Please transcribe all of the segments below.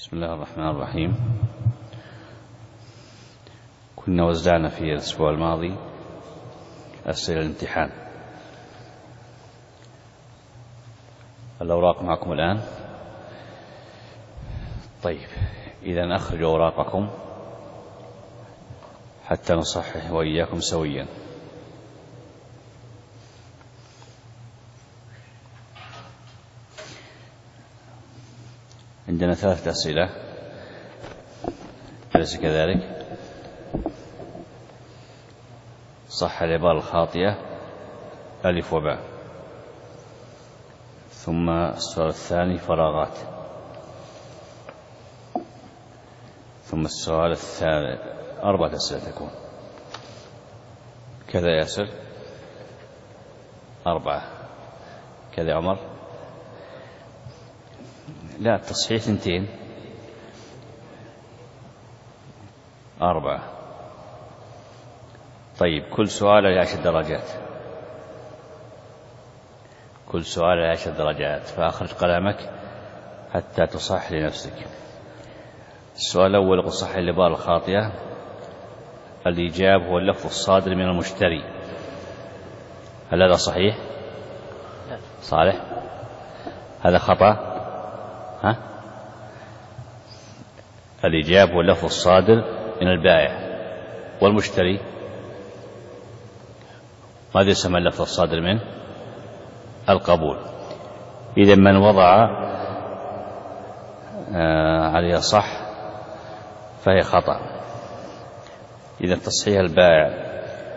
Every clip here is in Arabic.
بسم الله الرحمن الرحيم. كنا وزعنا في الأسبوع الماضي أسئلة الامتحان. الأوراق معكم الآن؟ طيب، إذن أخرجوا أوراقكم حتى نصحح وإياكم سويا. عندنا 3 أسئلة، أليس كذلك؟ صح العبارة الخاطئة ألف وباء. ثم السؤال الثاني فراغات. ثم السؤال الثالث 4 أسئلة تكون كذا ياسر، 4 كذا عمر. لا، التصحيح 2 4. طيب، كل سؤال 10 درجات، كل سؤال 10 درجات، فأخرج قلمك حتى تصحح لنفسك. السؤال الأول يقول صحح العبارة الخاطئة. الإجاب هو اللفظ الصادر من المشتري. هل هذا صحيح؟ لا. صالح، هذا خطأ. الإجاب هو اللفظ الصادر من البائع والمشتري. ماذا يسمى اللفظ الصادر منه؟ القبول. إذا من وضع عليها صح فهي خطأ. إذا تصحيح البائع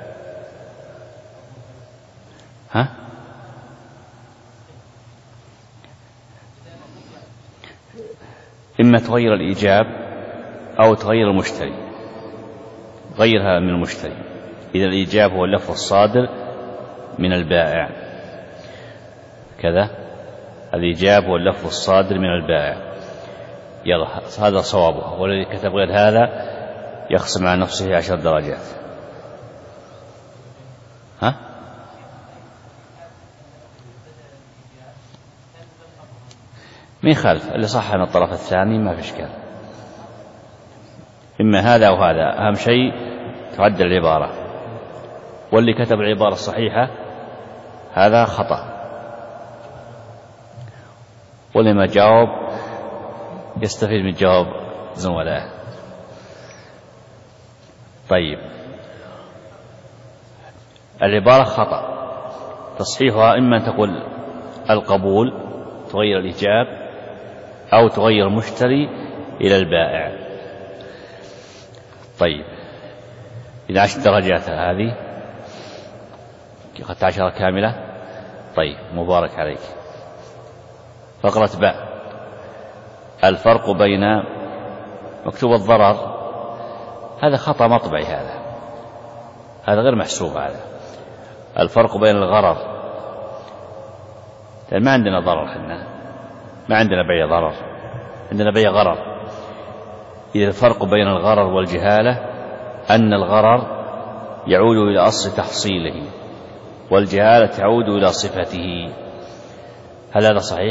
إما تغير الإيجاب أو تغير المشتري. غيرها من المشتري. إذا الإيجاب هو اللفظ الصادر من البائع كذا. الإيجاب هو اللفظ الصادر من البائع. يلا، هذا صوابه، والذي كتب غير هذا يخصم على نفسه 10 درجات. من خلف اللي صح من الطرف الثاني ما في إشكال. إما هذا أو هذا، أهم شيء تعدل العبارة. واللي كتب العبارة الصحيحة هذا خطأ، واللي ما جاوب يستفيد من جواب زملائه. طيب، العبارة خطأ، تصحيحها إما أن تقول القبول تغير الإيجاب، أو تغير المشتري إلى البائع. طيب، إذا 10 درجات هذه أخذت 10 كاملة. طيب، مبارك عليك. فقرة باء. الفرق بين مكتوب الضرر، هذا خطأ مطبعي، هذا غير محسوب. هذا الفرق بين الغرر، لأن ما عندنا ضرر، ما عندنا بيع ضرر، عندنا بيع غرر. إذا الفرق بين الغرر والجهالة أن الغرر يعود إلى أصل تحصيله، والجهالة تعود إلى صفته. هل هذا صحيح؟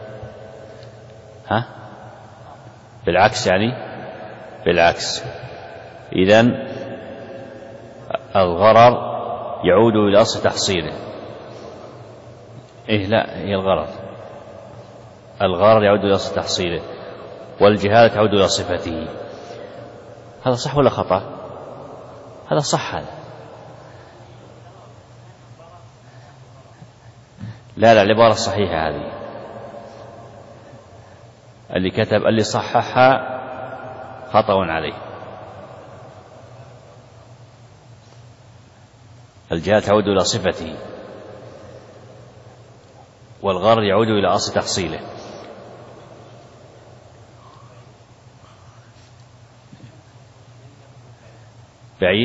بالعكس يعني؟ بالعكس. إذن الغرر يعود إلى أصل تحصيله. لا، هي الغرر يعود إلى أصل تحصيله، والجهالة تعود إلى صفته. هذا صح ولا خطأ؟ هذا صح. هذا لا، العبارة الصحيحة هذه. اللي كتب اللي صححها خطأ عليه. الجهالة تعود إلى صفته، والغرر يعود إلى أصل تحصيله. بعيد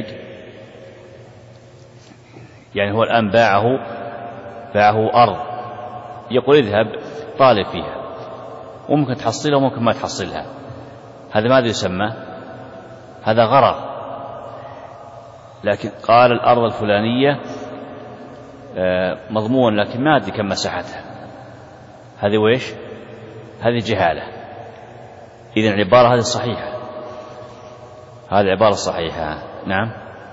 يعني. هو الآن باعه أرض، يقول اذهب طالب فيها، وممكن تحصلها وممكن ما تحصلها. هذا ماذا يسمى؟ هذا غرر. لكن قال الأرض الفلانية مضمون، لكن ما أدري كم مساحتها. هذه ويش؟ هذه جهالة. إذن العبارة هذه صحيحة، هذه العبارة صحيحة. نعم.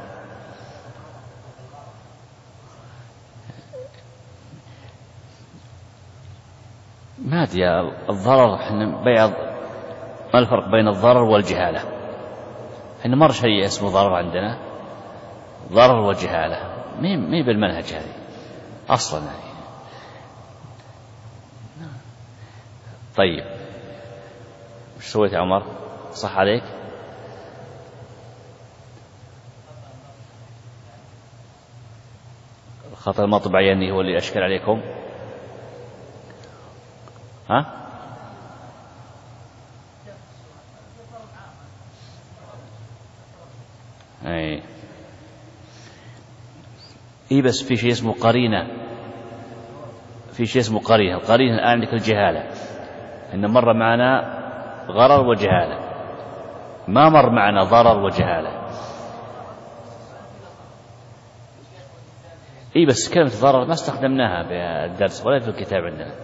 ما أدري الضرر، احنا بيع، ما الفرق بين الضرر والجهالة؟ احنا مر شيء اسمه ضرر عندنا، ضرر وجهالة، مي بالمنهج هذه أصلا يعني. طيب وش سويت يا عمر؟ صح عليك؟ الخطأ المطبع يعني هو اللي أشكل عليكم؟ ها؟ اي بس في شيء اسمه قرينة، في شيء اسمه قرينة. القرينة الآن عندك الجهالة، إن مر معنا غرر وجهالة، ما مر معنا ضرر وجهالة. اي بس كلمة ضرر ما استخدمناها بالدرس ولا في الكتاب عندنا.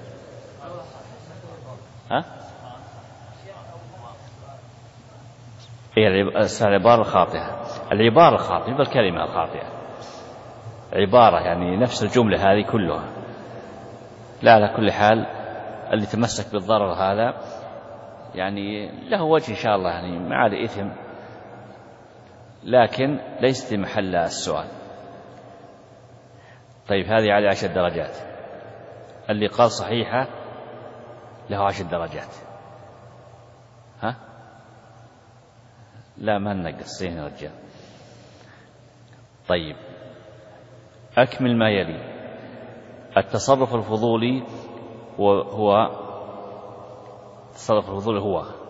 ها؟ هي العبارة الخاطئة، العبارة الخاطئة بالكلمة الخاطئة، عبارة يعني نفس الجملة هذه كلها. لا، على كل حال اللي تمسك بالضرر هذا يعني له وجه إن شاء الله، يعني ما عاد إثم، لكن ليست محل السؤال. طيب هذه على 10 درجات، اللي قال صحيحة له 10 درجات. ها؟ لا ما ننقص يا رجال. طيب أكمل ما يلي. التصرف الفضولي هو التصرف الفضولي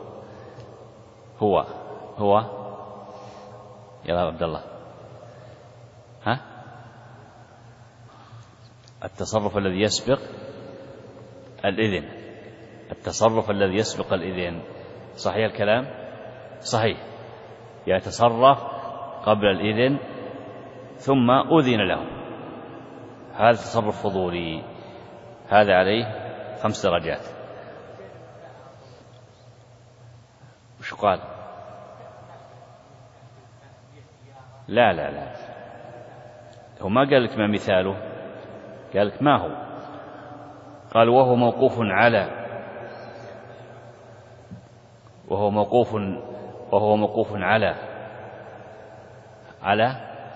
هو يا عبد الله، ها؟ التصرف الذي يسبق الإذن، التصرف الذي يسبق الإذن. صحيح الكلام؟ صحيح، يتصرف قبل الإذن ثم أذن له، هذا تصرف فضولي، هذا عليه 5 درجات. وش قال؟ لا هو ما قال لك ما مثاله، قال لك ما هو. قال وهو موقوف على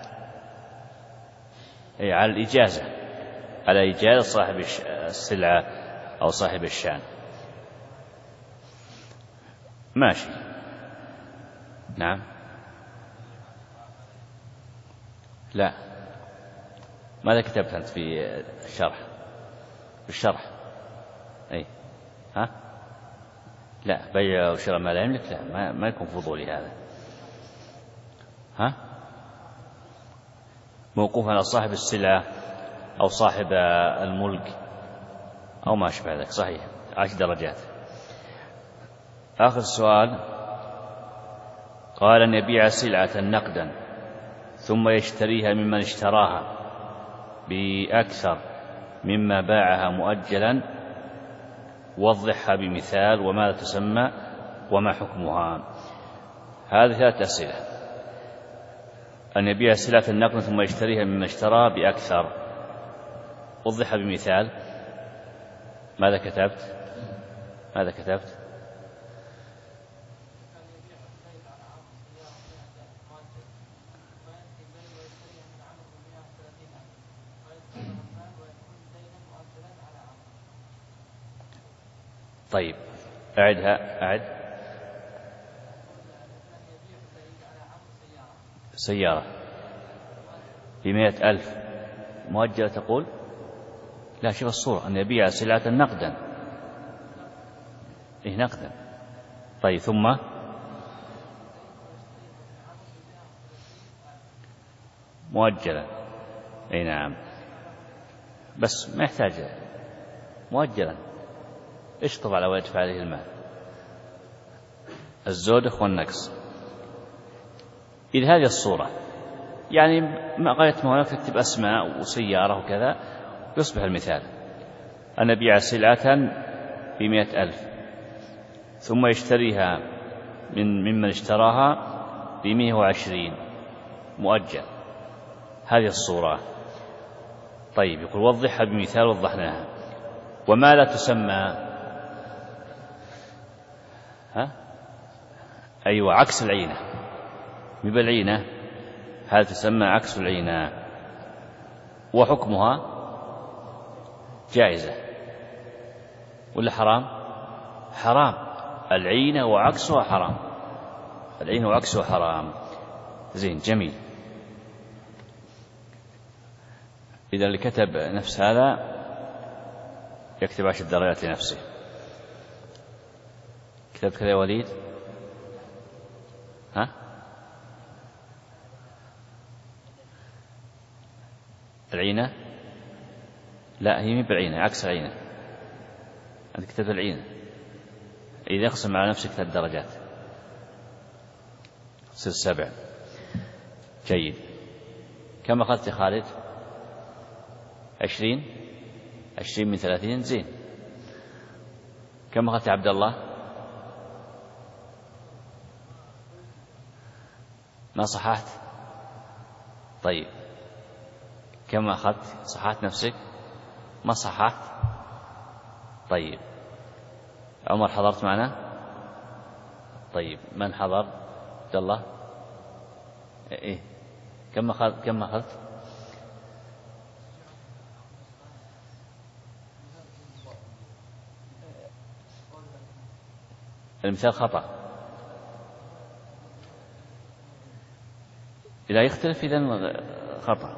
الإجازة، على إجازة صاحب السلعة أو صاحب الشأن. ماشي. نعم. لا، ماذا كتبت أنت في الشرح؟ أي ها؟ لا، بيع وشراء ما لا يملك، لا ما يكون فضولي هذا. ها؟ موقوف على صاحب السلعة أو صاحب الملك أو ما أشبه ذلك. صحيح، 10 درجات. آخر سؤال. قال أن يبيع سلعة نقدا ثم يشتريها ممن اشتراها بأكثر مما باعها مؤجلا، وضحها بمثال، وماذا تسمى وما حكمها. هذه 3 أسئلة. أن يبيع سلعة النقد ثم يشتريها ممن اشتراها بأكثر، وضحها بمثال. ماذا كتبت؟ طيب أعد. سيارة ب100,000 مؤجلة تقول؟ لا، شوف الصورة، أن يبيع سلعة نقدا. إيه نقدا. طيب ثم مؤجلا. أي نعم، بس ما يحتاج مؤجلا، اشطب على ويدفع عليه المال، الزودخ والنقص. إذا هذه الصورة يعني ما غاية ما هناك تكتب أسماء وسيارة وكذا، يصبح المثال أن أبيع سلعة ب100,000 ثم يشتريها ممن اشتراها ب120 مؤجل. هذه الصورة. طيب يقول وضحها بمثال وضحناها. وما لا تسمى أيوة عكس العينة، بالعينة هذا تسمى عكس العينة، وحكمها جائزة ولا حرام؟ حرام. العينة وعكسها حرام، العينة وعكسها حرام. زين جميل. إذا اللي كتب نفس هذا يكتب 10 درجات لنفسه. كتبت كذا يا وليد؟ ها؟ العينة؟ لا هي مي بالعينة، عكس العينة. أنت كتبت العينة. إذا اقسم على نفسك 3 درجات تصير 7. جيد. كم أخذت يا خالد؟ 20 من 30. زين. كم أخذت يا عبد الله؟ ما صححت؟ طيب كم أخذت؟ صححت نفسك؟ ما صححت؟ طيب عمر حضرت معنا؟ طيب من حضر؟ عبد الله؟ إيه كم أخذت؟ المثال خطأ. إذا يختلف إذن خطأ.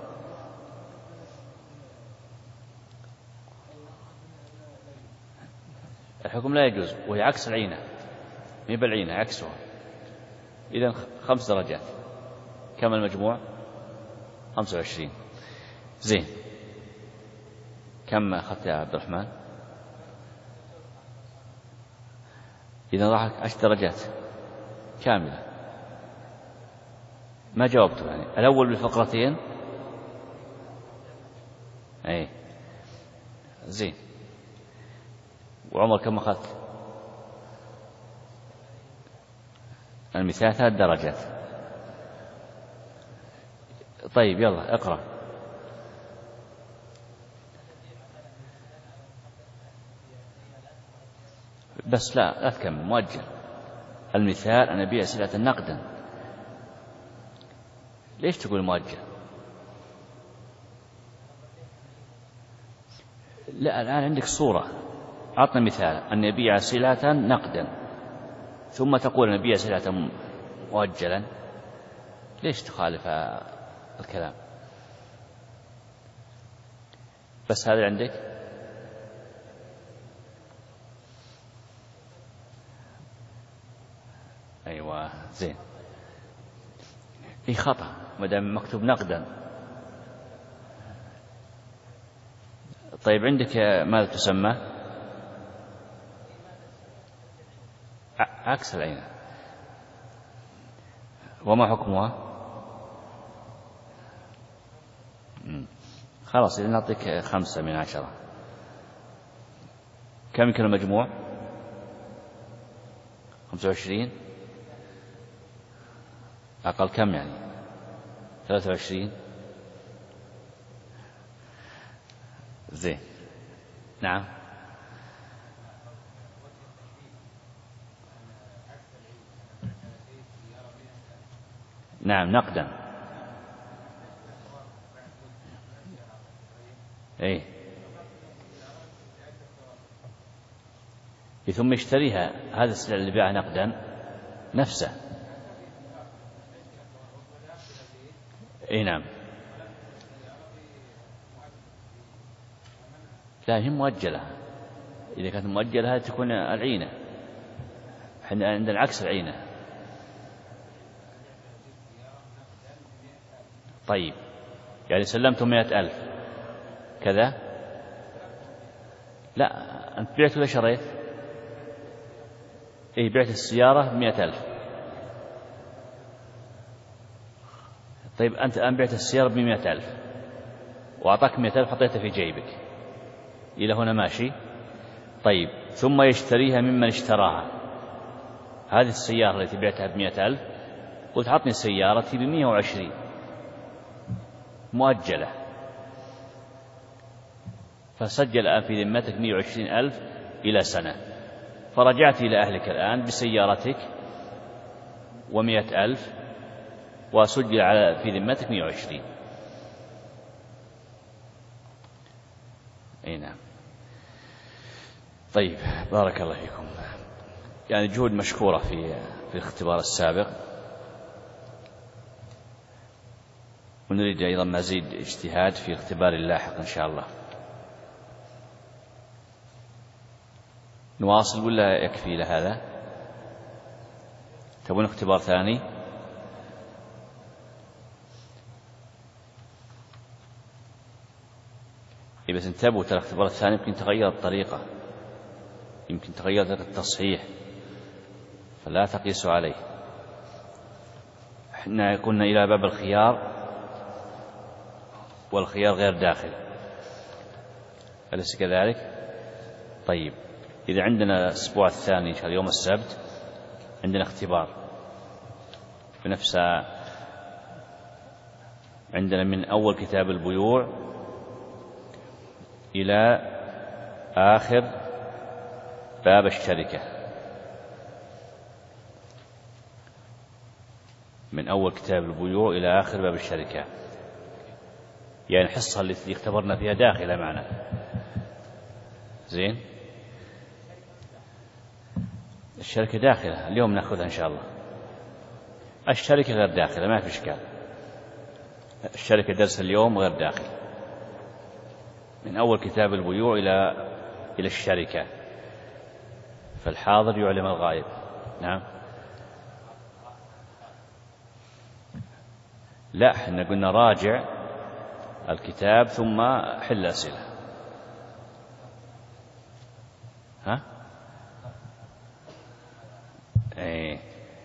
الحكم لا يجوز، وهي عكس العينة، مي بالعينة عكسها. إذن 5 درجات. كم المجموع؟ 25. زين. كم أخذت يا عبد الرحمن؟ إذا راح 10 درجات كاملة. ما جاوبت يعني الأول بالفقرتين. أي زين. وعمر كم أخذت؟ المثال 3 درجات. طيب يلا اقرأ. بس لا تكمل مؤجل. المثال أن أبيع سلعة نقدا. ليش تقول مؤجل؟ لا الآن عندك صورة. أعطنا مثال أن يبيع سلعة نقدا ثم تقول أن يبيع سلعة مؤجلا. ليش تخالف الكلام؟ بس هذا عندك. أيوة زين. خطأ ما دام مكتوب نقدا. طيب عندك ماذا تسمى؟ عكس العين. وما حكمها؟ خلاص إذا نعطيك 5 من 10. كم يمكن المجموع؟ 25. أقل كم يعني؟ 23. زين. نعم. نعم نقدا. ايه ثم يشتريها. هذا السلع اللي باعها نقدا نفسه. اي نعم. لا هي مؤجلة. إذا كانت مؤجلة هذه تكون العينة. احنا عندنا عكس العينة. طيب يعني سلمتم 100,000 كذا. لا أنت بعت ولا شريت؟ إيه بعت السيارة 100,000. طيب أنت الآن بعت السيارة ب100,000 وأعطاك 100,000 حطيتها في جيبك. إلى هنا ماشي. طيب ثم يشتريها ممن اشتراها هذه السيارة التي بعتها ب100,000 قلت عطني سيارتي ب120 مؤجلة، فسجل الآن في ذمتك 120,000 إلى سنة، فرجعت إلى أهلك الآن بسيارتك و100,000 وسجل في ذمتك 120. أي نعم. طيب بارك الله فيكم. يعني جهود مشكورة في الاختبار السابق، ونريد أيضا مزيد اجتهاد في الاختبار اللاحق إن شاء الله. نواصل ولا يكفي لهذا؟ تبون اختبار ثاني؟ بس انتبهوا، ترى الاختبار الثاني يمكن تغير الطريقة، يمكن تغير طريقة التصحيح، فلا تقيسوا عليه. احنا كنا إلى باب الخيار، والخيار غير داخل، أليس كذلك؟ طيب إذا عندنا الأسبوع الثاني يوم السبت عندنا اختبار بنفس، عندنا من أول كتاب البيوع إلى آخر باب الشركة، من أول كتاب البيوع إلى آخر باب الشركة، يعني الحصة التي اختبرنا فيها داخلة معنا. زين، الشركة داخلة اليوم نأخذها إن شاء الله. الشركة غير داخلة، ما في إشكال. الشركة درس اليوم غير داخل، من أول كتاب البيوع إلى الشركة، فالحاضر يعلم الغائب. نعم. لا، احنا قلنا راجع الكتاب ثم حل أسئلة. ها؟ ايه،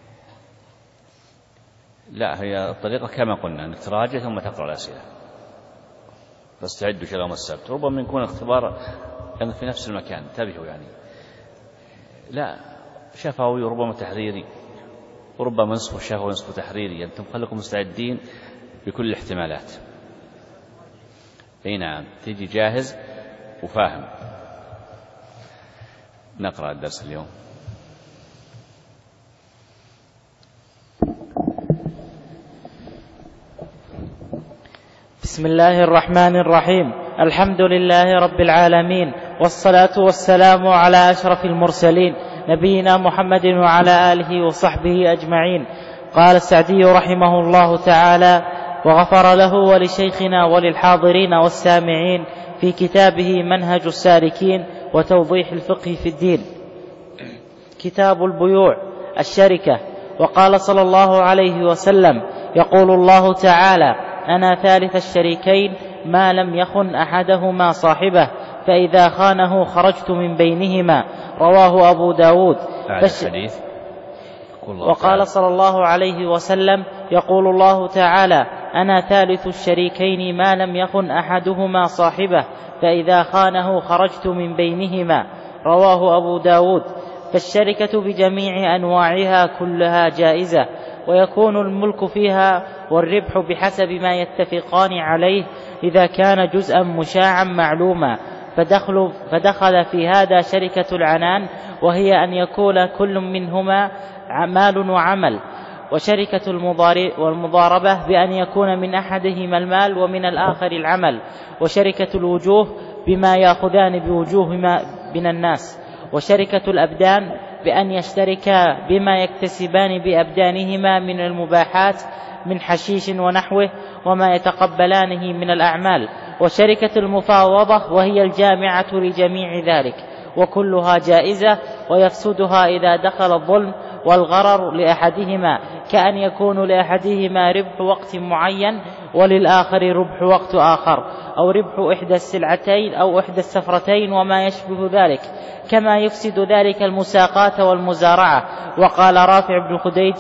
لا، هي الطريقة كما قلنا انك تراجع ثم تقرأ الأسئلة. فاستعدوا يوم السبت، ربما يكون اختبار في نفس المكان، انتبهوا يعني، لا شفوي وربما تحريري، وربما نصف شفوي ونصف تحريري، انتم خليكم مستعدين بكل الاحتمالات. اي نعم، تيجي جاهز وفاهم. نقرأ الدرس اليوم. بسم الله الرحمن الرحيم. الحمد لله رب العالمين، والصلاة والسلام على أشرف المرسلين نبينا محمد وعلى آله وصحبه أجمعين. قال السعدي رحمه الله تعالى وغفر له ولشيخنا وللحاضرين والسامعين في كتابه منهج السالكين وتوضيح الفقه في الدين. كتاب البيوع الشركة. وقال صلى الله عليه وسلم يقول الله تعالى أنا ثالث الشريكين ما لم يخن أحدهما صاحبه فإذا خانه خرجت من بينهما. رواه أبو داود. وقال صلى الله عليه وسلم يقول الله تعالى أنا ثالث الشريكين ما لم يخن أحدهما صاحبه فإذا خانه خرجت من بينهما. رواه أبو داود. فالشركة بجميع أنواعها كلها جائزة، ويكون الملك فيها والربح بحسب ما يتفقان عليه إذا كان جزءا مشاعا معلوما. فدخل في هذا شركة العنان، وهي أن يكون كل منهما مال وعمل، وشركة والمضاربة بأن يكون من أحدهما المال ومن الآخر العمل، وشركة الوجوه بما يأخذان بوجوههما من الناس، وشركة الأبدان بأن يشتركا بما يكتسبان بأبدانهما من المباحات من حشيش ونحوه وما يتقبلانه من الأعمال، وشركة المفاوضة وهي الجامعة لجميع ذلك، وكلها جائزة، ويفسدها إذا دخل الظلم والغرر لأحدهما، كأن يكون لأحدهما ربح وقت معين وللآخر ربح وقت آخر، أو ربح إحدى السلعتين أو إحدى السفرتين وما يشبه ذلك، كما يفسد ذلك المساقات والمزارعة. وقال رافع بن خديج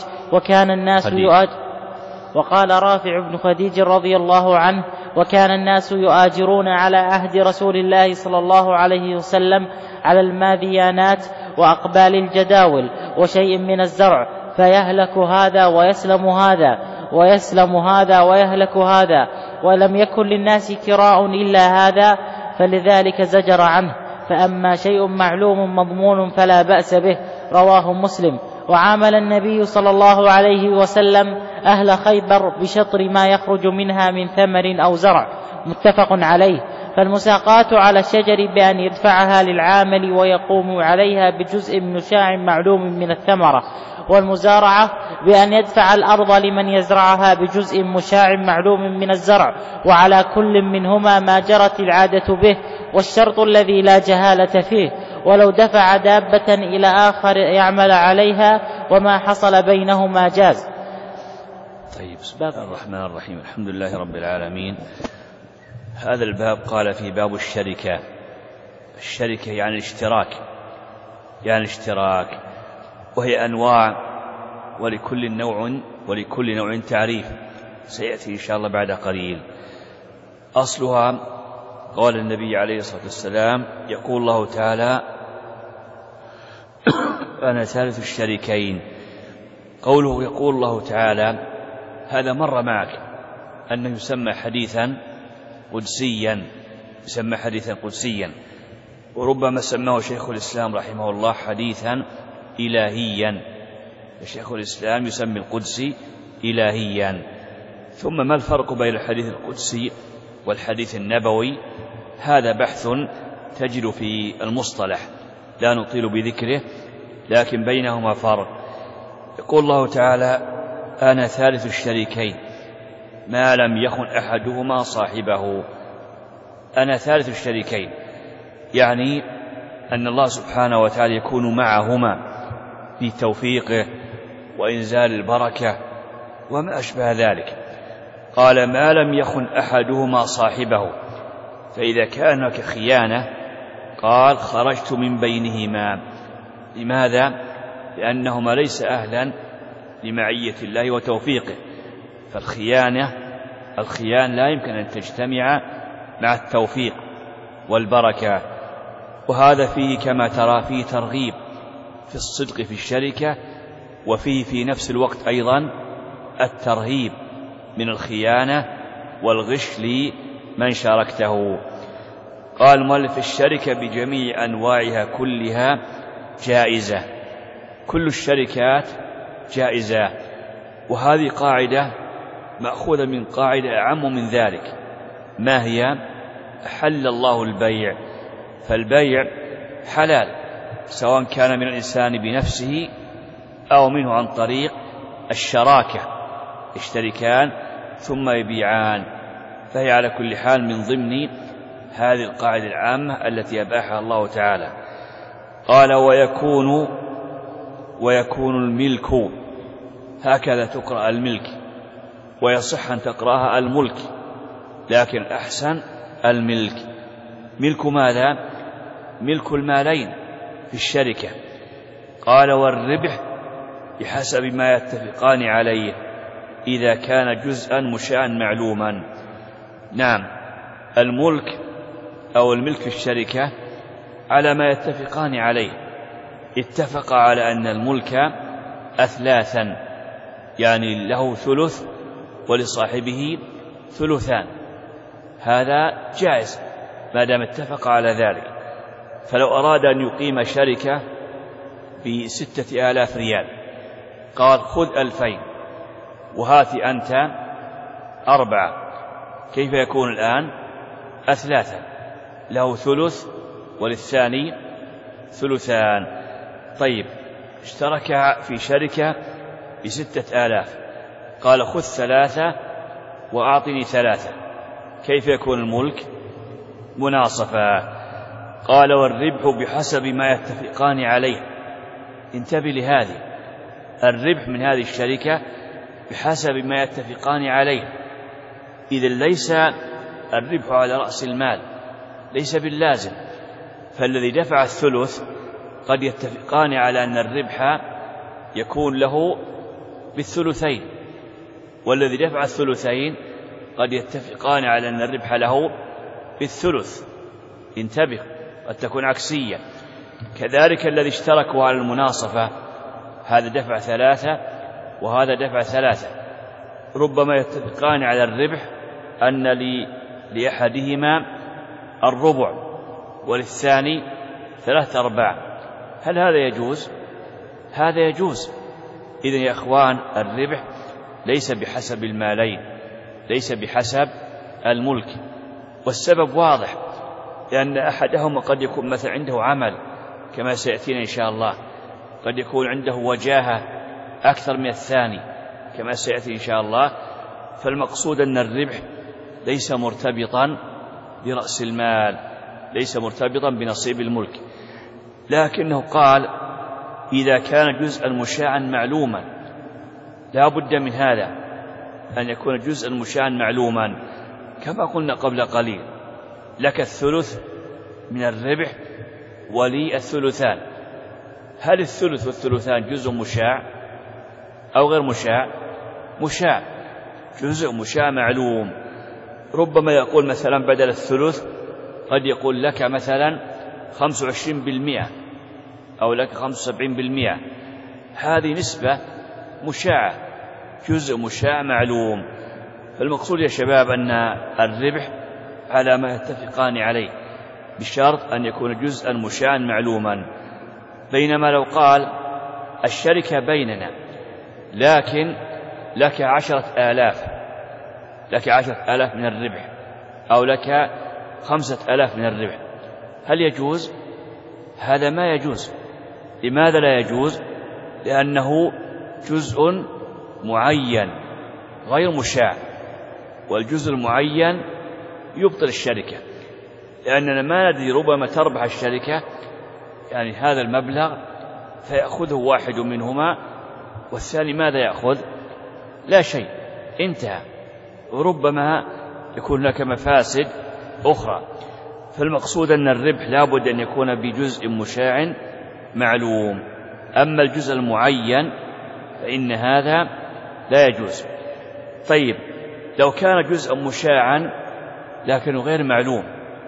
وقال رافع بن خديج رضي الله عنه وكان الناس يؤاجرون على عهد رسول الله صلى الله عليه وسلم على الماذيانات وأقبال الجداول وشيء من الزرع، فيهلك هذا ويسلم هذا، ويسلم هذا ويهلك هذا، ولم يكن للناس كراء إلا هذا، فلذلك زجر عنه. فأما شيء معلوم مضمون فلا بأس به. رواه مسلم. وعامل النبي صلى الله عليه وسلم أهل خيبر بشطر ما يخرج منها من ثمر أو زرع، متفق عليه. فالمساقات على الشجر بأن يدفعها للعامل ويقوم عليها بجزء مشاع معلوم من الثمرة، والمزارعة بأن يدفع الأرض لمن يزرعها بجزء مشاع معلوم من الزرع، وعلى كل منهما ما جرت العادة به، والشرط الذي لا جهالة فيه، ولو دفع دابة إلى آخر يعمل عليها وما حصل بينهما جاز. طيب، بسم الله الرحمن الرحيم. الحمد لله رب العالمين. هذا الباب قال في باب الشركة. الشركة يعني الاشتراك، وهي أنواع، ولكل نوع تعريف سيأتي إن شاء الله بعد قليل. أصلها قال النبي عليه الصلاة والسلام: يقول الله تعالى: أنا ثالث الشريكين. قوله يقول الله تعالى هذا مر معك أنه يسمى حديثا قدسيا، وربما سماه شيخ الإسلام رحمه الله حديثا إلهيا. شيخ الإسلام يسمي القدسي إلهيا. ثم ما الفرق بين الحديث القدسي والحديث النبوي؟ هذا بحث تجد في المصطلح، لا نطيل بذكره، لكن بينهما فرق. يقول الله تعالى: أنا ثالث الشريكين ما لم يخن أحدهما صاحبه. أنا ثالث الشريكين يعني أن الله سبحانه وتعالى يكون معهما في توفيقه وإنزال البركة وما أشبه ذلك. قال: ما لم يخن أحدهما صاحبه، فإذا كان هناك خيانة قال: خرجت من بينهما. لماذا؟ لأنهما ليس أهلا لمعية الله وتوفيقه، فالخيانة لا يمكن أن تجتمع مع التوفيق والبركة. وهذا فيه كما ترى فيه ترغيب في الصدق في الشركة، وفيه في نفس الوقت أيضا الترهيب من الخيانة والغش لمن شاركته. قال المؤلف: الشركة بجميع أنواعها كلها جائزة. كل الشركات جائزة. وهذه قاعدة مأخوذة من قاعدة أعم من ذلك. ما هي؟ أحل الله البيع، فالبيع حلال سواء كان من الإنسان بنفسه أو منه عن طريق الشراكة، يشتركان ثم يبيعان، فهي على كل حال من ضمن هذه القاعدة العامة التي أباحها الله تعالى. قال: ويكون الملك، هكذا تقرأ الملك، ويصح أن تقرأها الملك، لكن أحسن الملك. ملك ماذا؟ ملك المالين في الشركة. قال: والربح بحسب ما يتفقان عليه إذا كان جزءا مشاعا معلوما. نعم، الملك أو الملك في الشركة على ما يتفقان عليه. اتفق على أن الملك أثلاثا، يعني له ثلث ولصاحبه ثلثان، هذا جائز ما دام اتفق على ذلك. فلو أراد أن يقيم شركة ب6,000 ريال قال: خذ 2000 وهات أنت 4، كيف يكون الآن؟ أثلاثا، له ثلث وللثاني ثلثان. طيب، اشترك في شركة ب6,000 قال: خذ 3 وأعطني 3، كيف يكون الملك؟ مناصفة. قال: والربح بحسب ما يتفقان عليه. انتبه لهذه، الربح من هذه الشركة بحسب ما يتفقان عليه. إذا ليس الربح على رأس المال، ليس باللازم، فالذي دفع الثلث قد يتفقان على أن الربح يكون له بالثلثين، والذي دفع الثلثين قد يتفقان على أن الربح له بالثلث. انتبه، قد تكون عكسية. كذلك الذي اشتركوا على المناصفة، هذا دفع 3 وهذا دفع 3، ربما يتفقان على الربح أن لأحدهما الربع وللثاني 3/4. هل هذا يجوز؟ هذا يجوز. إذن يا إخوان الربح ليس بحسب المالين، ليس بحسب الملك، والسبب واضح، لأن أحدهما قد يكون مثلا عنده عمل كما سيأتينا إن شاء الله، قد يكون عنده وجاهة أكثر من الثاني كما سيأتي إن شاء الله. فالمقصود أن الربح ليس مرتبطا برأس المال، ليس مرتبطا بنصيب الملك، لكنه قال إذا كان جزءا مشاعا معلوما، لا بد من هذا أن يكون جزءا مشاعا معلوما، كما قلنا قبل قليل لك الثلث من الربح ولي الثلثان. هل الثلث والثلثان جزء مشاع أو غير مشاع؟ مشاع، جزء مشاع معلوم. ربما يقول مثلا بدل الثلث قد يقول لك مثلا 25% أو لك 75%، هذه نسبة مشاعة، جزء مشاع معلوم. فالمقصود يا شباب أن الربح على ما يتفقان عليه بشرط أن يكون جزءا مشاعا معلوما. بينما لو قال الشركة بيننا لكن لك 10,000، لك 10,000 من الربح أو لك 5,000 من الربح، هل يجوز؟ هذا ما يجوز. لماذا لا يجوز؟ لأنه جزء معين غير مشاع، والجزء المعين يبطل الشركة، لأننا ما ندري ربما تربح الشركة يعني هذا المبلغ فيأخذه واحد منهما والثاني ماذا يأخذ؟ لا شيء، انتهى. وربما يكون لك مفاسد أخرى. فالمقصود أن الربح لا بد أن يكون بجزء مشاع معلوم. أما الجزء المعين فإن هذا لا يجوز. طيب لو كان جزء مشاعا لكنه غير معلوم،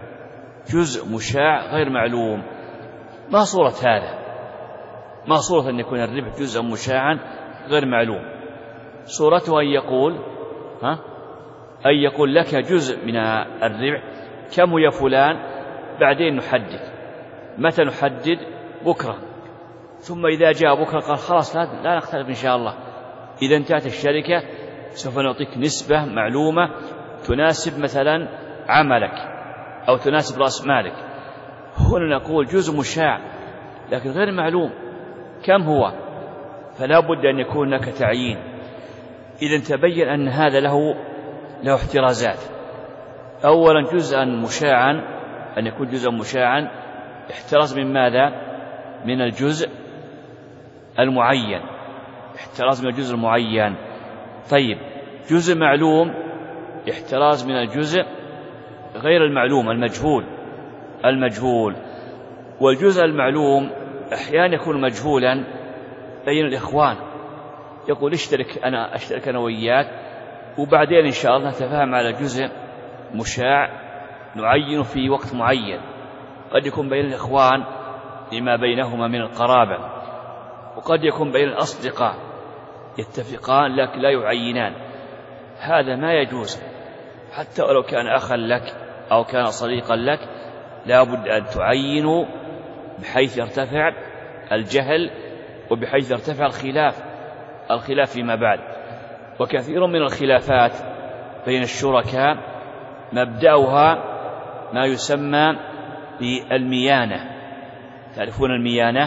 جزء مشاع غير معلوم، ما صورة هذا؟ ما صورة أن يكون الربح جزء مشاعا غير معلوم؟ صورته أن يقول لك جزء من الربح، كم يا فلان؟ بعدين نحدد. متى نحدد؟ بكرة. ثم إذا جاء بكرة قال خلاص لا نختلف إن شاء الله، إذا انتهت الشركة سوف نعطيك نسبة معلومة تناسب مثلا عملك أو تناسب رأس مالك. هنا نقول جزء مشاع لكن غير معلوم كم هو، فلا بد أن يكون لك تعيين. إذا تبين أن هذا له احترازات. أولا جزءا مشاعا، أن يكون جزءا مشاعا احتراز من ماذا؟ من الجزء المعين، احتراز من الجزء المعين. طيب جزء معلوم احتراز من الجزء غير المعلوم، المجهول. والجزء المعلوم أحيانا يكون مجهولا بين الإخوان، يقول اشترك أنا وإياك، وبعدين إن شاء الله نتفاهم على جزء مشاع نعين في وقت معين. قد يكون بين الإخوان لما بينهما من القرابة، وقد يكون بين الأصدقاء يتفقان لكن لا يعينان. هذا ما يجوز، حتى ولو كان أخا لك أو كان صديقا لك لا بد أن تعينوا بحيث يرتفع الجهل وبحيث يرتفع الخلاف فيما بعد. وكثير من الخلافات بين الشركاء مبدأها ما يسمى بالميانة. تعرفون الميانة؟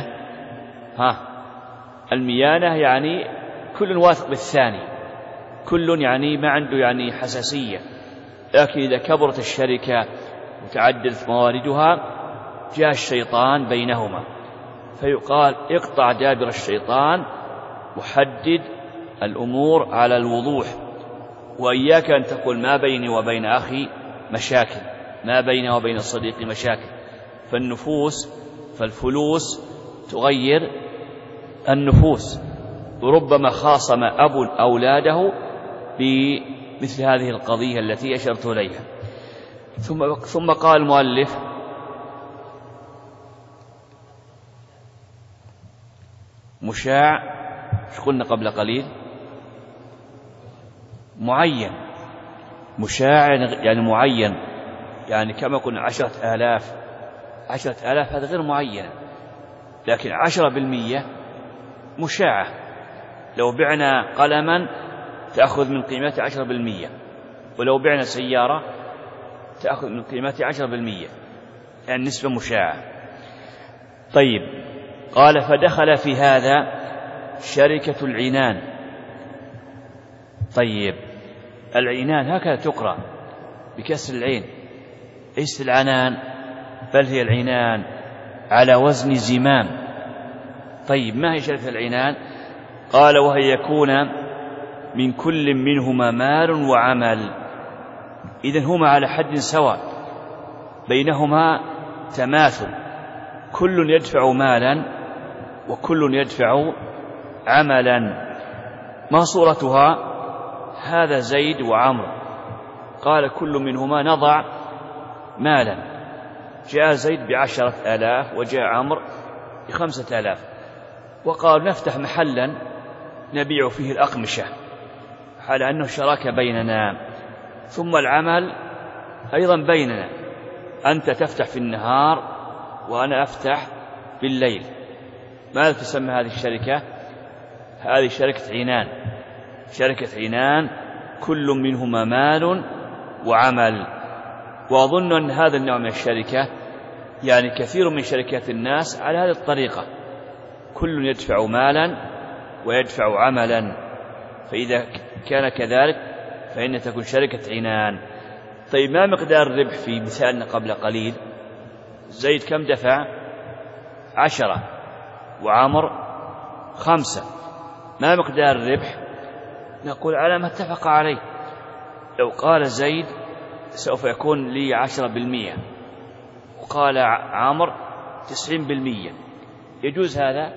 الميانة يعني كل واثق بالثاني، كل يعني ما عنده يعني حساسية، لكن إذا كبرت الشركة وتعددت مواردها جاء الشيطان بينهما، فيقال اقطع دابر الشيطان وحدد الأمور على الوضوح، وإياك أن تقول ما بيني وبين أخي مشاكل، ما بيني وبين صديقي مشاكل. فالفلوس تغير النفوس، وربما خاصم أب أولاده بمثل هذه القضية التي أشرت إليها. ثم قال المؤلف مشاع شو قلنا قبل قليل؟ معين. مشاع يعني معين، يعني كما قلنا 10,000 هذا غير معين، لكن 10% مشاعة. لو بعنا قلما تأخذ من قيمته 10%، ولو بعنا سيارة تأخذ من قيمته 10%، يعني نسبة مشاعة. طيب، قال فدخل في هذا شركة العنان. طيب، العنان هكذا تقرأ بكسر العين، ليس العنان بل هي العنان على وزن زمام. طيب، ما هي شركة العنان؟ قال وهي يكون من كل منهما مال وعمل. إذن هما على حد سواء، بينهما تماثل، كل يدفع مالا وكل يدفع عملا. ما صورتها؟ هذا زيد وعمر، قال كل منهما نضع مالا، جاء زيد ب10,000 وجاء عمر ب5,000، وقال نفتح محلا نبيع فيه الأقمشة على أنه شراكة بيننا، ثم العمل أيضا بيننا، أنت تفتح في النهار وأنا أفتح بالليل. ماذا تسمى هذه الشركة؟ هذه شركة عنان. شركة عنان كل منهما مال وعمل. وأظن أن هذا النوع من الشركة يعني كثير من شركات الناس على هذه الطريقة، كل يدفع مالا ويدفع عملا. فإذا كان كذلك فإن تكون شركة عنان. طيب، ما مقدار الربح في مثالنا قبل قليل؟ زيد كم دفع؟ 10 وعمر 5. ما مقدار الربح؟ نقول على ما اتفق عليه. لو قال زيد سوف يكون لي 10% وقال عمر 90%، يجوز هذا؟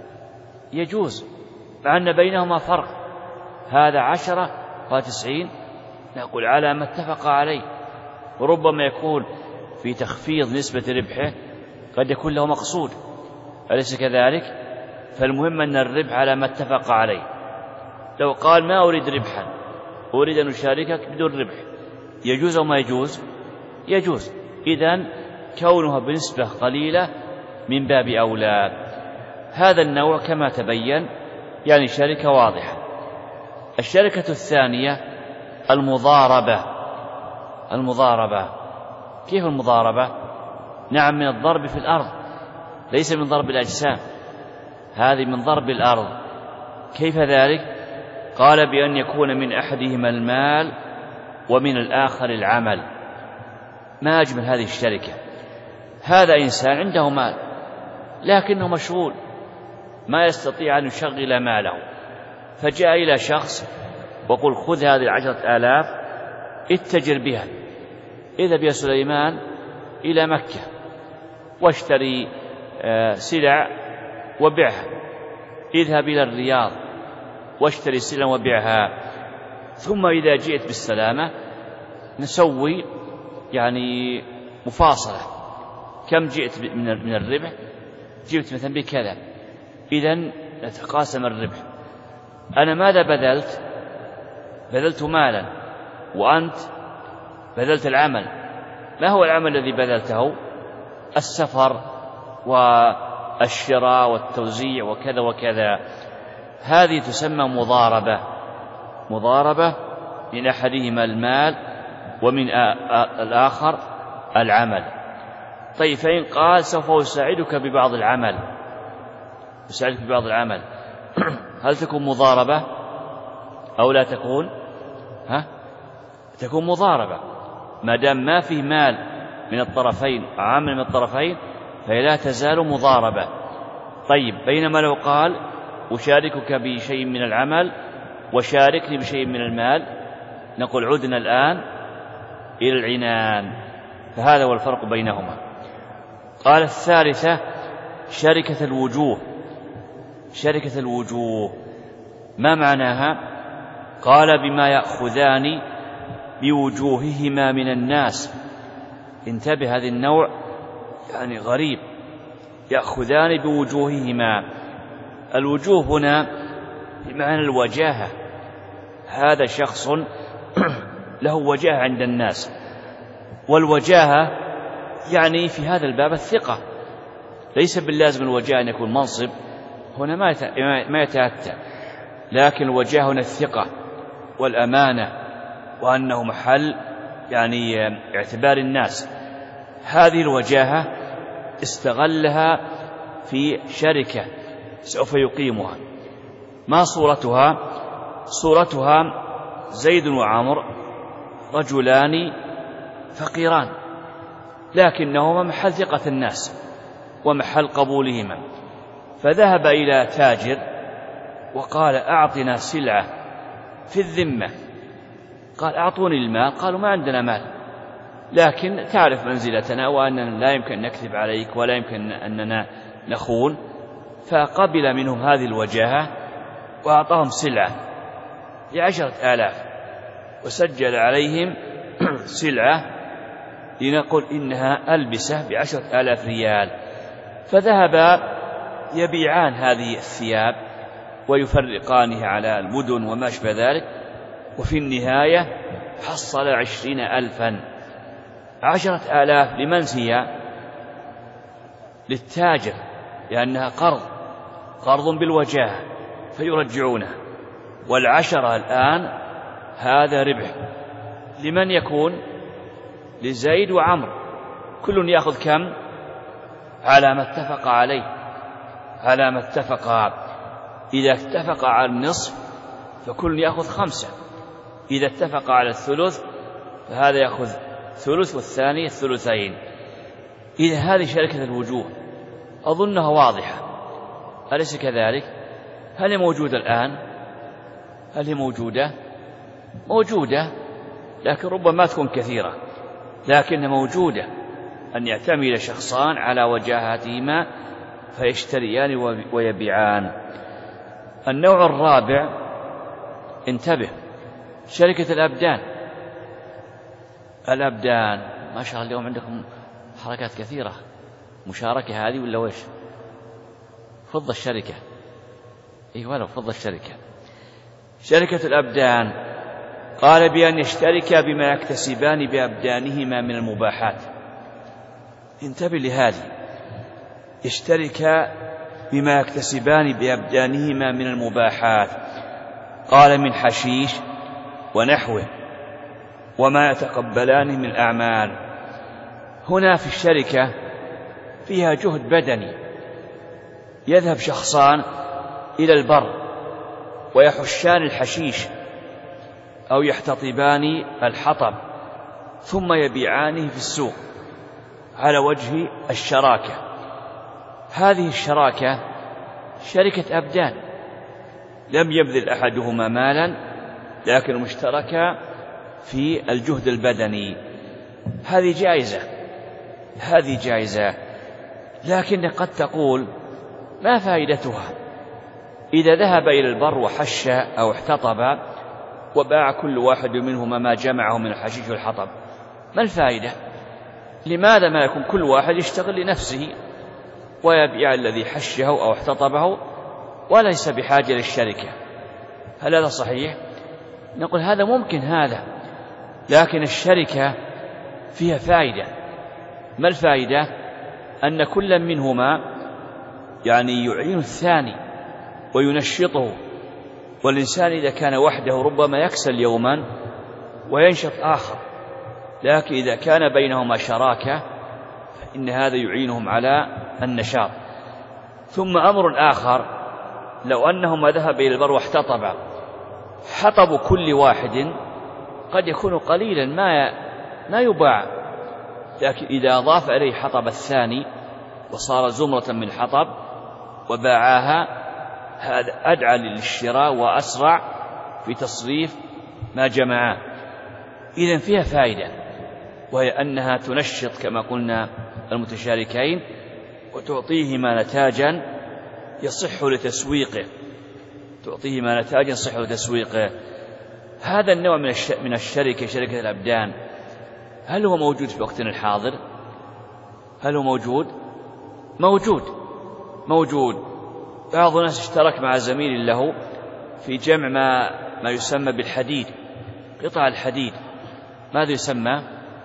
يجوز، مع أن بينهما فرق، هذا 10 و90. نقول على ما اتفق عليه. وربما يكون في تخفيض نسبة ربحه قد يكون له مقصود، أليس كذلك؟ فالمهم أن الربح على ما اتفق عليه. لو قال ما أريد ربحا، أريد أن أشاركك بدون ربح، يجوز أو ما يجوز؟ يجوز. إذن كونها بنسبة قليلة من باب أولى. هذا النوع كما تبين يعني شركة واضحة. الشركة الثانية المضاربة. المضاربة كيف المضاربة؟ نعم، من الضرب في الأرض، ليس من ضرب الأجسام، هذه من ضرب الأرض. كيف ذلك؟ قال بأن يكون من أحدهما المال ومن الآخر العمل. ما أجمل هذه الشركة. هذا إنسان عنده مال لكنه مشغول، ما يستطيع أن يشغل ماله، فجاء إلى شخص وقل خذ هذه 10,000 اتجر بها، اذهب يا سليمان إلى مكة واشتري سلع وبيعها، اذهب إلى الرياض واشتري سلع وبيعها، ثم إذا جئت بالسلامة نسوي يعني مفاصلة، كم جئت من الربح؟ جئت مثلا بكذا، إذن نتقاسم الربح. أنا ماذا بذلت؟ بذلت مالا وأنت بذلت العمل. ما هو العمل الذي بذلته؟ السفر والشراء والتوزيع وكذا وكذا. هذه تسمى مضاربة. مضاربة من أحدهما المال ومن الآخر العمل. طيب، فإن قال سوف أساعدك ببعض العمل، أساعدك ببعض العمل، هل تكون مضاربة أو لا تكون؟ تكون مضاربة ما دام ما في مال من الطرفين، عامل من الطرفين، فهي لا تزال مضاربة. طيب، بينما لو قال أشاركك بشيء من العمل وشاركني بشيء من المال، نقول عدنا الآن إلى العنان. فهذا هو الفرق بينهما. قال الثالثة شركة الوجوه. شركة الوجوه ما معناها؟ قال بما يأخذان بوجوههما من الناس. انتبه، هذا النوع يعني غريب، يأخذان بوجوههما. الوجوه هنا بمعنى الوجاهة، هذا شخص له وجاهة عند الناس، والوجاهة يعني في هذا الباب الثقة، ليس باللازم الوجاهة أن يكون منصب، هنا ما يتأتى، لكن الوجاهة هنا الثقة والأمانة، وأنه محل يعني اعتبار الناس. هذه الوجاهة استغلها في شركة سوف يقيمها. ما صورتها؟ صورتها زيد وعمر رجلان فقيران، لكنهما محل ثقة الناس ومحل قبولهما، فذهب إلى تاجر وقال أعطنا سلعة في الذمة، قال أعطوني المال، قالوا ما عندنا مال، لكن تعرف منزلتنا وأننا لا يمكن أن نكذب عليك ولا يمكن أننا نخون، فقبل منهم هذه الوجاهة وأعطاهم سلعة ب10,000 وسجل عليهم سلعة لنقل إنها ألبسة ب10,000 ريال، فذهب يبيعان هذه الثياب ويفرقانها على المدن وما أشبه ذلك، وفي النهاية حصل 20,000. 10,000 لمن هي؟ للتاجر، لأنها قرض بالوجاهة فيرجعونه، 10 الآن هذا ربح. لمن يكون؟ لزيد وعمر، كل يأخذ كم؟ على ما اتفق عليه، على ما اتفق. إذا اتفق على النصف فكل يأخذ 5، إذا اتفق على الثلث فهذا يأخذ ثلث والثاني الثلثين. إذا هذه شركة الوجوه أظنها واضحة، أليس كذلك؟ هل هي موجودة الآن؟ هل هي موجودة؟ موجودة، لكن ربما تكون كثيرة، لكن موجودة، أن يعتمد شخصان على وجاهتهما فيشتريان ويبيعان. النوع الرابع، انتبه، شركة الأبدان. الأبدان ما شاء الله اليوم عندكم حركات كثيرة، مشاركة هذه ولا ويش؟ فضل الشركة، ولو فضل الشركة. شركة الأبدان قال بأن يشترك بما يكتسبان بأبدانهما من المباحات. انتبه لهذه، يشترك بما يكتسبان بأبدانهما من المباحات، قال من حشيش ونحوه وما يتقبلان من الأعمال. هنا في الشركة فيها جهد بدني، يذهب شخصان إلى البر ويحشان الحشيش أو يحتطبان الحطب ثم يبيعانه في السوق على وجه الشراكة. هذه الشراكة شركة أبدان، لم يبذل أحدهما مالا لكن مشتركا في الجهد البدني. هذه جائزة، هذه جائزة، لكن قد تقول ما فائدتها إذا ذهب إلى البر وحش أو احتطب وباع كل واحد منهما ما جمعه من الحشيش والحطب؟ ما الفائدة؟ لماذا ما يكون كل واحد يشتغل لنفسه ويبيع الذي حشه أو احتطبه وليس بحاجة للشركة؟ هل هذا صحيح؟ نقول هذا ممكن، هذا، لكن الشركة فيها فائدة. ما الفائدة؟ أن كل منهما يعني يعين الثاني وينشطه، والإنسان إذا كان وحده ربما يكسل يوما وينشط آخر، لكن إذا كان بينهما شراكة فإن هذا يعينهم على النشاط. ثم أمر آخر، لو أنهما ذهب إلى البر واحتطب، حطب كل واحد قد يكون قليلا ما يباع، لكن إذا أضاف إليه حطب الثاني وصار زمرة من حطب وباعاها، هذا أدعى للشراء وأسرع في تصريف ما جمعاه. إذن فيها فائدة، وهي أنها تنشط كما قلنا المتشاركين وتعطيهما نتاجا يصح لتسويقه، تعطيهما نتاجا يصح لتسويقه. هذا النوع من الشركة، شركة الأبدان، هل هو موجود في وقتنا الحاضر؟ هل هو موجود؟ موجود، بعض الناس اشترك مع زميل له في جمع ما يسمى بالحديد، قطع الحديد، ماذا يسمى؟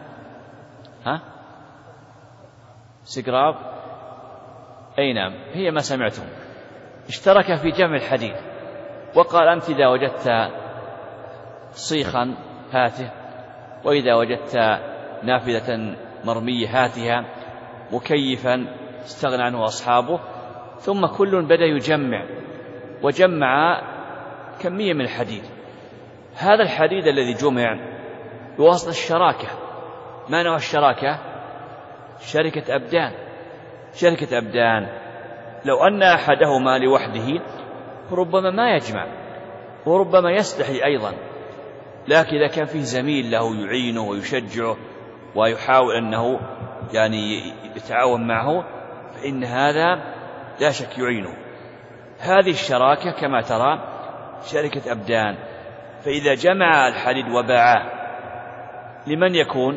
سقراب؟ أي نعم، هي ما سمعتم. اشترك في جمع الحديد، وقال أنت إذا وجدت صيخا هاته، وإذا وجدت نافذة مرمية هاتها، مكيفا استغنى عنه أصحابه. ثم كل بدأ يجمع، وجمع كمية من الحديد. هذا الحديد الذي جمع بواسطة الشراكة. ما نوع الشراكة؟ شركة أبدان. شركة أبدان، لو أن أحدهما لوحده ربما ما يجمع، وربما يستحي أيضا، لكن إذا كان فيه زميل له يعينه ويشجعه ويحاول أنه يتعاون معه، فإن هذا لا شك يعينه. هذه الشراكة كما ترى شركة أبدان. فإذا جمع الحديد وباعه لمن يكون؟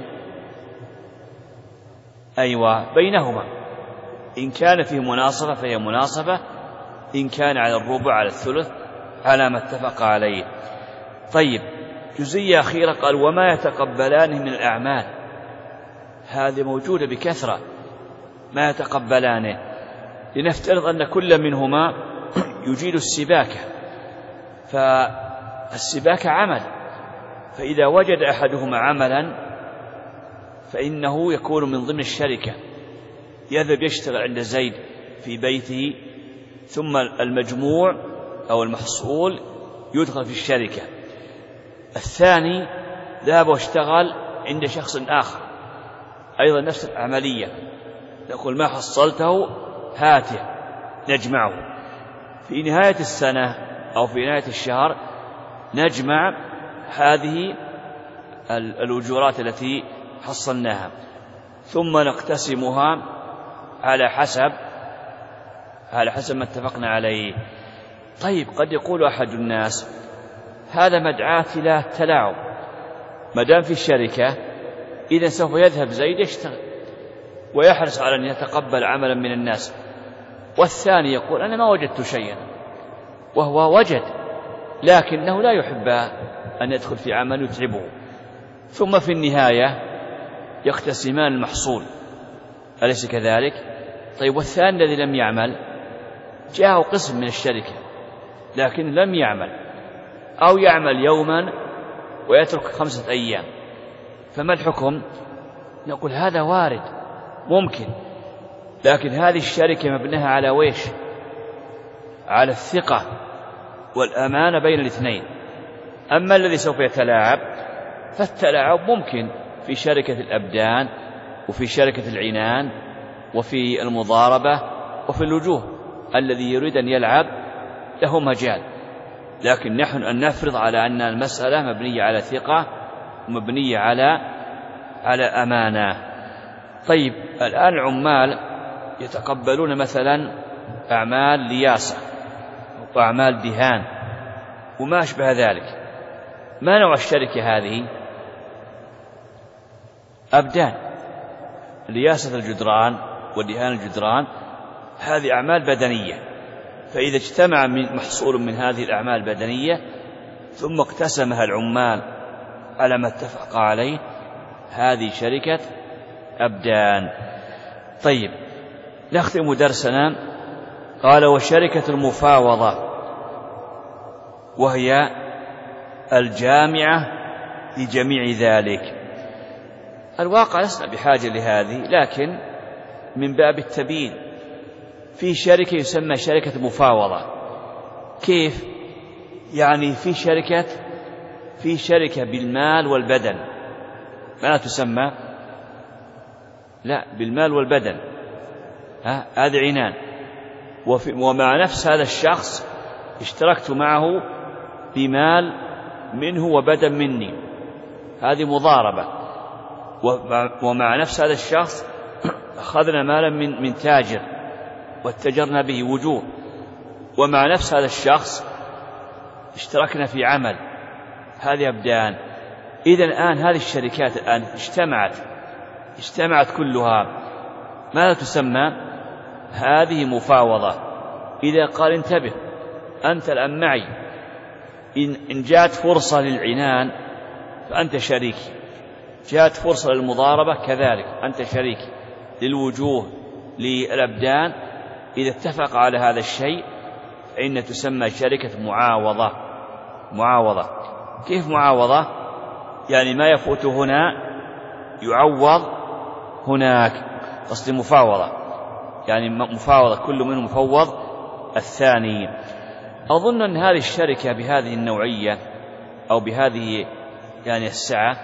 بينهما. إن كان فيه مناصفة فهي مناصفة، إن كان على الربع على الثلث على ما اتفق عليه. طيب، جزئية أخيرة، قال وما يتقبلانه من الأعمال. هذه موجودة بكثرة، ما يتقبلانه. لنفترض أن كل منهما يجيد السباكة، فالسباكة عمل، فإذا وجد أحدهما عملا فإنه يكون من ضمن الشركة، يذهب يشتغل عند زيد في بيته، ثم المجموع أو المحصول يدخل في الشركة. الثاني ذهب واشتغل عند شخص آخر، أيضا نفس العملية، نقول ما حصلته هاته، نجمعه في نهاية السنة أو في نهاية الشهر، نجمع هذه الأجورات التي حصلناها، ثم نقتسمها على حسب ما اتفقنا عليه. طيب، قد يقول أحد الناس هذا مدعاة إلى التلاعب، ما دام في الشركة إذا سوف يذهب زيد يشتغل ويحرص على أن يتقبل عملا من الناس، والثاني يقول أنا ما وجدت شيئا، وهو وجد لكنه لا يحب أن يدخل في عمل يتعبه. ثم في النهاية يقتسمان المحصول، أليس كذلك؟ طيب، والثاني الذي لم يعمل جاءه قسم من الشركة لكن لم يعمل، أو يعمل يوما ويترك 5 أيام، فما الحكم؟ نقول هذا وارد ممكن، لكن هذه الشركة مبناها على ويش؟ على الثقة والأمانة بين الاثنين. أما الذي سوف يتلاعب فالتلاعب ممكن في شركة الأبدان، وفي شركة العنان، وفي المضاربة، وفي الوجوه. الذي يريد أن يلعب له مجال، لكن نحن أن نفرض على أن المسألة مبنية على ثقة ومبنية على أمانة. طيب، الآن العمال يتقبلون مثلا أعمال لياسة وأعمال دهان وما أشبه ذلك. ما نوع الشركة هذه؟ أبدان، لياسة الجدران ودهان الجدران، هذه أعمال بدنية. فإذا اجتمع محصول من هذه الأعمال البدنية ثم اقتسمها العمال على ما اتفق عليه، هذه شركة أبدان. طيب، نختم درسنا. قال وشركة المفاوضة، وهي الجامعة لجميع ذلك. الواقع لسنا بحاجة لهذه، لكن من باب التبيين في شركة يسمى شركة مفاوضة. كيف؟ يعني في شركة بالمال والبدن. ما تسمى؟ لا، بالمال والبدن، هذا عنان. ومع نفس هذا الشخص اشتركت معه بمال منه وبدن مني، هذه مضاربة. ومع نفس هذا الشخص أخذنا مالا من تاجر واتجرنا به وجوه، ومع نفس هذا الشخص اشتركنا في عمل، هذه أبدان. إذن الآن هذه الشركات الآن اجتمعت كلها، ماذا تسمى؟ هذه مفاوضة. إذا قال انتبه أنت الآن معي، إن جاءت فرصة للعنان فأنت شريك، جاءت فرصة للمضاربة كذلك أنت شريك، للوجوه للأبدان، إذا اتفق على هذا الشيء فإن تسمى شركة معاوضة. كيف معاوضة؟ يعني ما يفوت هنا يعوض هناك، قصد مفاوضة، يعني مفاوضة كل منهم مفوض الثاني. أظن أن هذه الشركة بهذه النوعية أو بهذه يعني السعة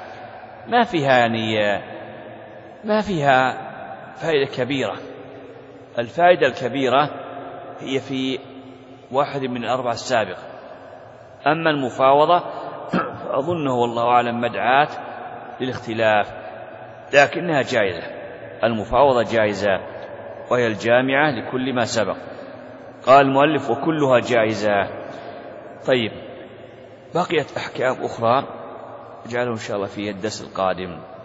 ما فيها فائدة كبيرة. الفائدة الكبيرة هي في واحد من الأربعة السابقة. أما المفاوضة فأظنه والله أعلم مدعاة للاختلاف، لكنها جائزة، المفاوضة جائزة وهي الجامعة لكل ما سبق. قال المؤلف وكلها جائزة. طيب، بقيت أحكام أخرى نجعله إن شاء الله في الدرس القادم.